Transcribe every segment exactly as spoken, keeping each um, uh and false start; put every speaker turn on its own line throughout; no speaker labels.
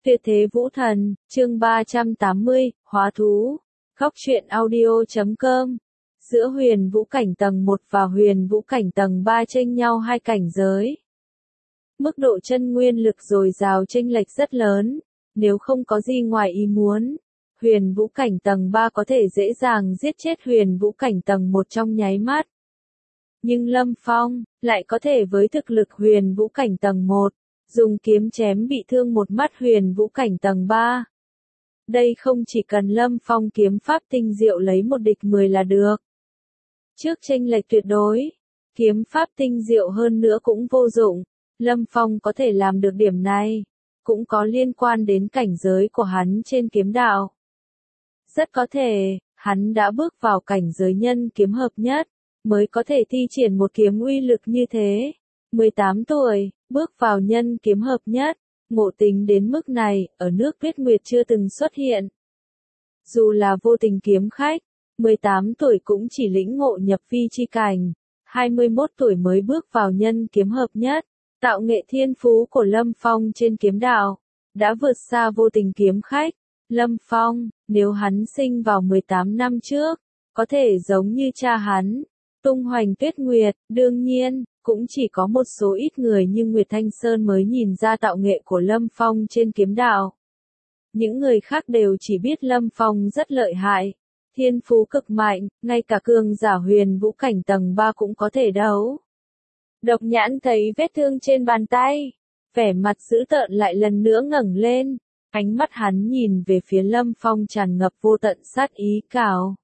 Tuyệt thế vũ thần, chương ba trăm tám mươi, hóa thú. Góc truyện audio chấm com. Giữa huyền vũ cảnh tầng một và huyền vũ cảnh tầng ba chênh nhau hai cảnh giới. Mức độ chân nguyên lực dồi dào chênh lệch rất lớn, nếu không có gì ngoài ý muốn, huyền vũ cảnh tầng ba có thể dễ dàng giết chết huyền vũ cảnh tầng một trong nháy mắt. Nhưng Lâm Phong lại có thể với thực lực huyền vũ cảnh tầng một, dùng kiếm chém bị thương một mắt huyền vũ cảnh tầng ba. Đây không chỉ cần Lâm Phong kiếm pháp tinh diệu lấy một địch mười là được. Trước chênh lệch tuyệt đối, kiếm pháp tinh diệu hơn nữa cũng vô dụng. Lâm Phong có thể làm được điểm này, cũng có liên quan đến cảnh giới của hắn trên kiếm đạo. Rất có thể, hắn đã bước vào cảnh giới nhân kiếm hợp nhất, mới có thể thi triển một kiếm uy lực như thế. mười tám tuổi, bước vào nhân kiếm hợp nhất, ngộ tính đến mức này, ở nước Tuyết Nguyệt chưa từng xuất hiện. Dù là vô tình kiếm khách, mười tám tuổi cũng chỉ lĩnh ngộ nhập vi chi cảnh, hai mươi mốt tuổi mới bước vào nhân kiếm hợp nhất. Tạo nghệ thiên phú của Lâm Phong trên kiếm đạo đã vượt xa vô tình kiếm khách. Lâm Phong, nếu hắn sinh vào mười tám năm trước, có thể giống như cha hắn, tung hoành Tuyết Nguyệt. Đương nhiên, cũng chỉ có một số ít người như Nguyệt Thanh Sơn mới nhìn ra tạo nghệ của Lâm Phong trên kiếm đạo. Những người khác đều chỉ biết Lâm Phong rất lợi hại, thiên phú cực mạnh, ngay cả cường giả huyền vũ cảnh tầng ba cũng có thể đấu. Độc Nhãn thấy vết thương trên bàn tay, vẻ mặt dữ tợn lại lần nữa ngẩng lên, ánh mắt hắn nhìn về phía Lâm Phong tràn ngập vô tận sát ý. Cào,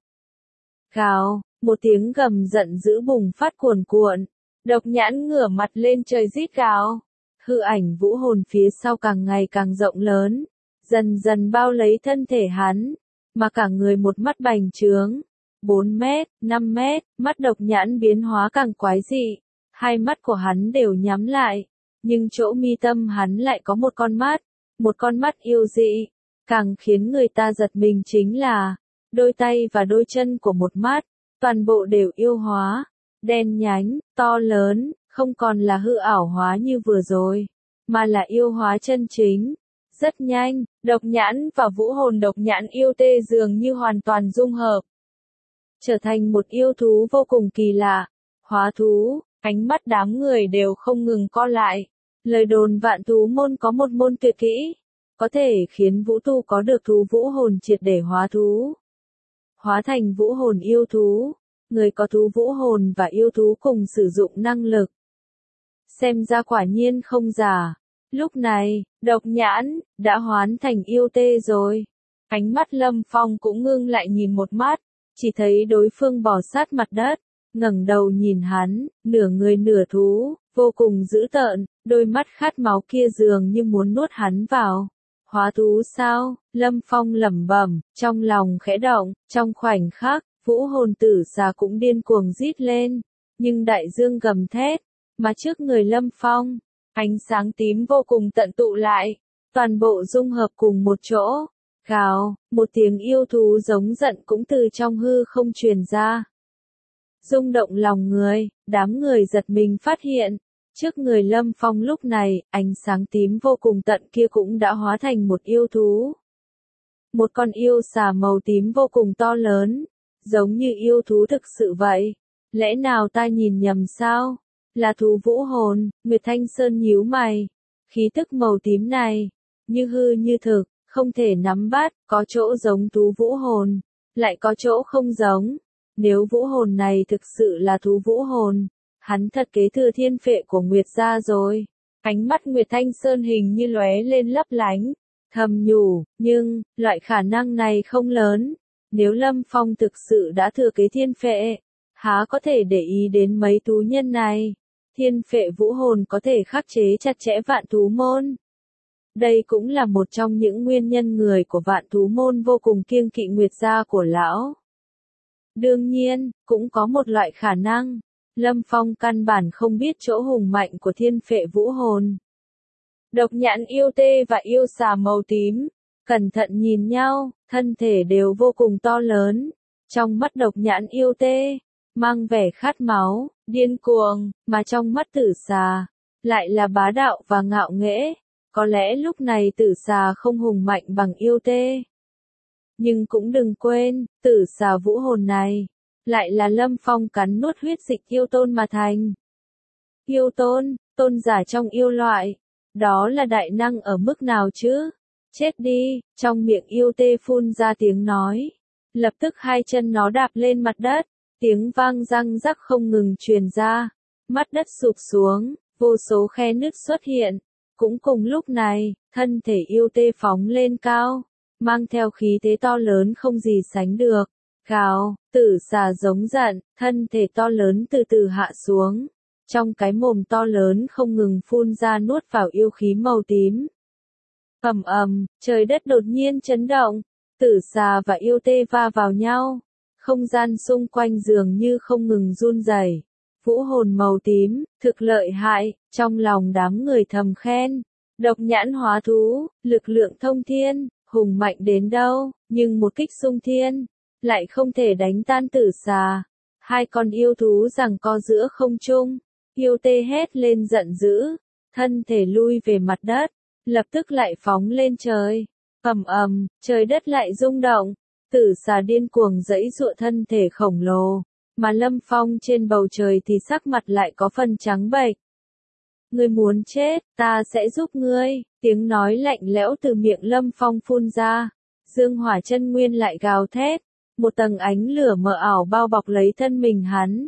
cào, một tiếng gầm giận dữ bùng phát cuồn cuộn. Độc Nhãn ngửa mặt lên trời rít gào, hư ảnh vũ hồn phía sau càng ngày càng rộng lớn, dần dần bao lấy thân thể hắn, mà cả người một mắt bành trướng, bốn mét, năm mét, mắt Độc Nhãn biến hóa càng quái dị, hai mắt của hắn đều nhắm lại, nhưng chỗ mi tâm hắn lại có một con mắt, một con mắt yêu dị, càng khiến người ta giật mình chính là, đôi tay và đôi chân của một mắt, toàn bộ đều yêu hóa. Đen nhánh, to lớn, không còn là hư ảo hóa như vừa rồi, mà là yêu hóa chân chính. Rất nhanh, Độc Nhãn và vũ hồn Độc Nhãn yêu tê dường như hoàn toàn dung hợp, trở thành một yêu thú vô cùng kỳ lạ. Hóa thú, ánh mắt đám người đều không ngừng co lại. Lời đồn Vạn Thú môn có một môn tuyệt kỹ, có thể khiến vũ tu có được thú vũ hồn triệt để hóa thú, hóa thành vũ hồn yêu thú. Người có thú vũ hồn và yêu thú cùng sử dụng năng lực. Xem ra quả nhiên không giả. Lúc này, Độc Nhãn đã hoán thành yêu tê rồi. Ánh mắt Lâm Phong cũng ngưng lại nhìn một mắt, chỉ thấy đối phương bò sát mặt đất, ngẩng đầu nhìn hắn, nửa người nửa thú, vô cùng dữ tợn, đôi mắt khát máu kia dường như muốn nuốt hắn vào. Hóa thú sao? Lâm Phong lẩm bẩm, trong lòng khẽ động. Trong khoảnh khắc, vũ hồn tử xà cũng điên cuồng rít lên, nhưng đại dương gầm thét, mà trước người Lâm Phong, ánh sáng tím vô cùng tận tụ lại, toàn bộ dung hợp cùng một chỗ. Gào, một tiếng yêu thú giống giận cũng từ trong hư không truyền ra. Rung động lòng người, đám người giật mình phát hiện, trước người Lâm Phong lúc này, ánh sáng tím vô cùng tận kia cũng đã hóa thành một yêu thú. Một con yêu xà màu tím vô cùng to lớn, giống như yêu thú thực sự vậy. Lẽ nào ta nhìn nhầm sao? Là thú vũ hồn. Nguyệt Thanh Sơn nhíu mày. Khí tức màu tím này, như hư như thực, không thể nắm bắt, có chỗ giống thú vũ hồn, lại có chỗ không giống. Nếu vũ hồn này thực sự là thú vũ hồn, hắn thật kế thừa thiên phệ của Nguyệt gia rồi. Ánh mắt Nguyệt Thanh Sơn hình như lóe lên lấp lánh, thầm nhủ, nhưng, loại khả năng này không lớn. Nếu Lâm Phong thực sự đã thừa kế thiên phệ, há có thể để ý đến mấy thú nhân này. Thiên phệ vũ hồn có thể khắc chế chặt chẽ Vạn Thú môn. Đây cũng là một trong những nguyên nhân người của Vạn Thú môn vô cùng kiêng kỵ Nguyệt gia của lão. Đương nhiên, cũng có một loại khả năng, Lâm Phong căn bản không biết chỗ hùng mạnh của thiên phệ vũ hồn. Độc Nhãn yêu tê và yêu xà màu tím, cẩn thận nhìn nhau, thân thể đều vô cùng to lớn. Trong mắt Độc Nhãn yêu tê, mang vẻ khát máu, điên cuồng, mà trong mắt tử xà, lại là bá đạo và ngạo nghễ. Có lẽ lúc này tử xà không hùng mạnh bằng yêu tê. Nhưng cũng đừng quên, tử xà vũ hồn này, lại là Lâm Phong cắn nuốt huyết dịch yêu tôn mà thành. Yêu tôn, tôn giả trong yêu loại, đó là đại năng ở mức nào chứ? Chết đi, trong miệng yêu tê phun ra tiếng nói. Lập tức hai chân nó đạp lên mặt đất, tiếng vang răng rắc không ngừng truyền ra. Mắt đất sụp xuống, vô số khe nứt xuất hiện. Cũng cùng lúc này, thân thể yêu tê phóng lên cao, mang theo khí thế to lớn không gì sánh được. Gào, tử xà giống giận, thân thể to lớn từ từ hạ xuống. Trong cái mồm to lớn không ngừng phun ra nuốt vào yêu khí màu tím. Ầm ầm, trời đất đột nhiên chấn động, tử xà và yêu tê va vào nhau. Không gian xung quanh dường như không ngừng run rẩy. Vũ hồn màu tím, thực lợi hại, trong lòng đám người thầm khen. Độc nhãn hóa thú, lực lượng thông thiên, hùng mạnh đến đâu, nhưng một kích xung thiên, lại không thể đánh tan tử xà. Hai con yêu thú giằng co giữa không trung, yêu tê hét lên giận dữ, thân thể lui về mặt đất, lập tức lại phóng lên trời. Ầm ầm, trời đất lại rung động, tử xà điên cuồng giãy giụa thân thể khổng lồ. Mà Lâm Phong trên bầu trời thì sắc mặt lại có phần trắng bệch. Ngươi muốn chết, ta sẽ giúp ngươi, tiếng nói lạnh lẽo từ miệng Lâm Phong phun ra. Dương hỏa chân nguyên lại gào thét, một tầng ánh lửa mờ ảo bao bọc lấy thân mình hắn.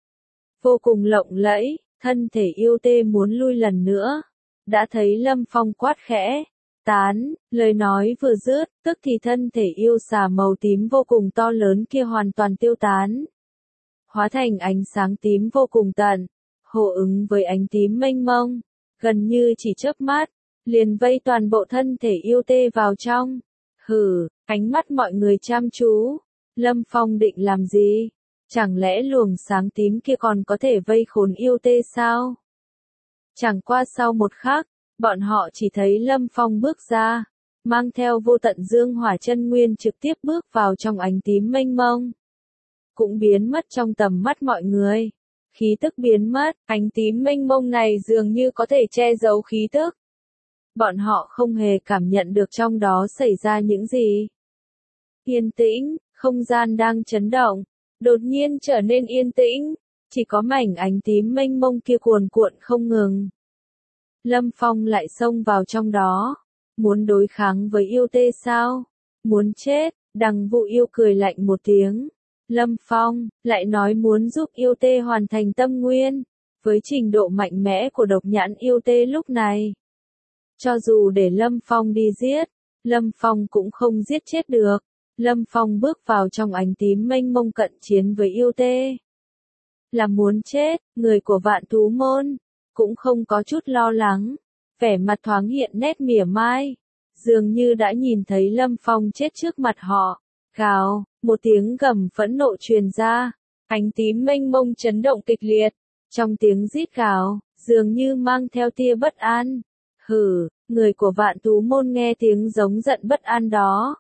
Vô cùng lộng lẫy, thân thể yêu tê muốn lui lần nữa. Đã thấy Lâm Phong quát khẽ, tán, lời nói vừa dứt, tức thì thân thể yêu xà màu tím vô cùng to lớn kia hoàn toàn tiêu tán. Hóa thành ánh sáng tím vô cùng tận, hô ứng với ánh tím mênh mông, gần như chỉ chớp mắt, liền vây toàn bộ thân thể yêu tê vào trong. Hừ, ánh mắt mọi người chăm chú, Lâm Phong định làm gì? Chẳng lẽ luồng sáng tím kia còn có thể vây khốn yêu tê sao? Chẳng qua sau một khắc, bọn họ chỉ thấy Lâm Phong bước ra, mang theo vô tận dương hỏa chân nguyên trực tiếp bước vào trong ánh tím mênh mông. Cũng biến mất trong tầm mắt mọi người. Khí tức biến mất, ánh tím mênh mông này dường như có thể che giấu khí tức. Bọn họ không hề cảm nhận được trong đó xảy ra những gì. Yên tĩnh, không gian đang chấn động, đột nhiên trở nên yên tĩnh, chỉ có mảnh ánh tím mênh mông kia cuồn cuộn không ngừng. Lâm Phong lại xông vào trong đó, muốn đối kháng với yêu tê sao? Muốn chết, Đằng Vũ Yêu cười lạnh một tiếng. Lâm Phong, lại nói muốn giúp yêu tê hoàn thành tâm nguyên, với trình độ mạnh mẽ của độc nhãn yêu tê lúc này. Cho dù để Lâm Phong đi giết, Lâm Phong cũng không giết chết được. Lâm Phong bước vào trong ánh tím mênh mông cận chiến với yêu tê. Là muốn chết, người của Vạn Thú Môn, cũng không có chút lo lắng, vẻ mặt thoáng hiện nét mỉa mai, dường như đã nhìn thấy Lâm Phong chết trước mặt họ. Gào, một tiếng gầm phẫn nộ truyền ra, ánh tím mênh mông chấn động kịch liệt, trong tiếng rít gào, dường như mang theo tia bất an. Hừ, người của Vạn Thú Môn nghe tiếng giống giận bất an đó,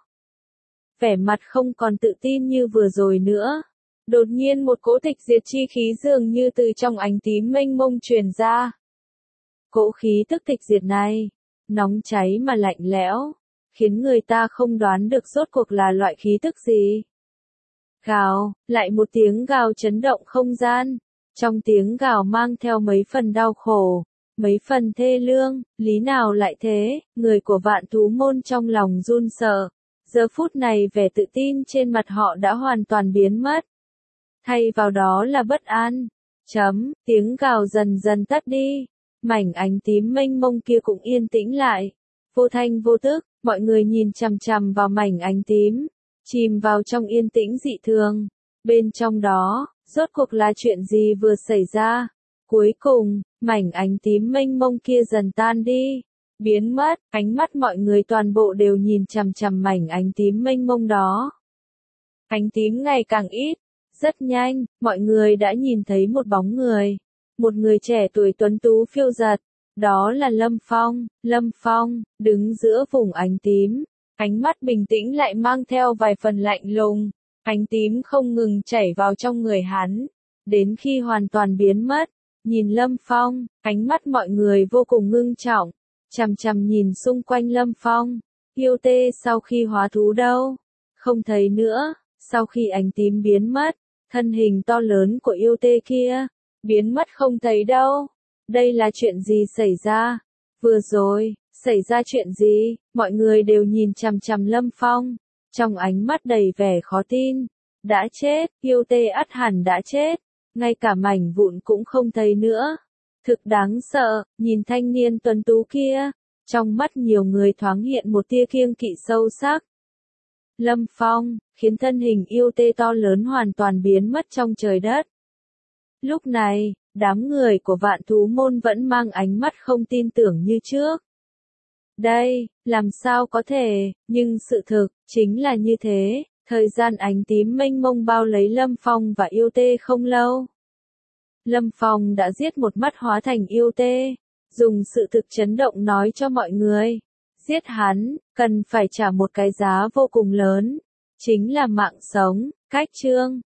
vẻ mặt không còn tự tin như vừa rồi nữa. Đột nhiên một cỗ tịch diệt chi khí dường như từ trong ánh tím mênh mông truyền ra. Cỗ khí tức tịch diệt này, nóng cháy mà lạnh lẽo, khiến người ta không đoán được rốt cuộc là loại khí tức gì. Gào, lại một tiếng gào chấn động không gian, trong tiếng gào mang theo mấy phần đau khổ, mấy phần thê lương, lý nào lại thế, người của Vạn Thú Môn trong lòng run sợ, giờ phút này vẻ tự tin trên mặt họ đã hoàn toàn biến mất. Thay vào đó là bất an. Chấm, tiếng gào dần dần tắt đi, mảnh ánh tím mênh mông kia cũng yên tĩnh lại. Vô thanh vô tức, mọi người nhìn chằm chằm vào mảnh ánh tím, chìm vào trong yên tĩnh dị thường. Bên trong đó, rốt cuộc là chuyện gì vừa xảy ra? Cuối cùng, mảnh ánh tím mênh mông kia dần tan đi, biến mất, ánh mắt mọi người toàn bộ đều nhìn chằm chằm mảnh ánh tím mênh mông đó. Ánh tím ngày càng ít. Rất nhanh, mọi người đã nhìn thấy một bóng người. Một người trẻ tuổi tuấn tú phiêu giật. Đó là Lâm Phong. Lâm Phong, đứng giữa vùng ánh tím. Ánh mắt bình tĩnh lại mang theo vài phần lạnh lùng. Ánh tím không ngừng chảy vào trong người hắn. Đến khi hoàn toàn biến mất. Nhìn Lâm Phong, ánh mắt mọi người vô cùng ngưng trọng. chằm chằm nhìn xung quanh Lâm Phong. Yêu tê sau khi hóa thú đâu? Không thấy nữa. Sau khi ánh tím biến mất, thân hình to lớn của yêu tê kia biến mất không thấy đâu. Đây là chuyện gì xảy ra? Vừa rồi, xảy ra chuyện gì? Mọi người đều nhìn chằm chằm Lâm Phong, trong ánh mắt đầy vẻ khó tin. Đã chết, yêu tê ắt hẳn đã chết, ngay cả mảnh vụn cũng không thấy nữa. Thực đáng sợ, nhìn thanh niên tuấn tú kia, trong mắt nhiều người thoáng hiện một tia kiêng kỵ sâu sắc. Lâm Phong, khiến thân hình yêu tê to lớn hoàn toàn biến mất trong trời đất. Lúc này, đám người của Vạn Thú Môn vẫn mang ánh mắt không tin tưởng như trước. Đây, làm sao có thể, nhưng sự thực, chính là như thế, thời gian ánh tím mênh mông bao lấy Lâm Phong và yêu tê không lâu. Lâm Phong đã giết một mắt hóa thành yêu tê, dùng sự thực chấn động nói cho mọi người. Giết hắn, cần phải trả một cái giá vô cùng lớn, chính là mạng sống. Cách chương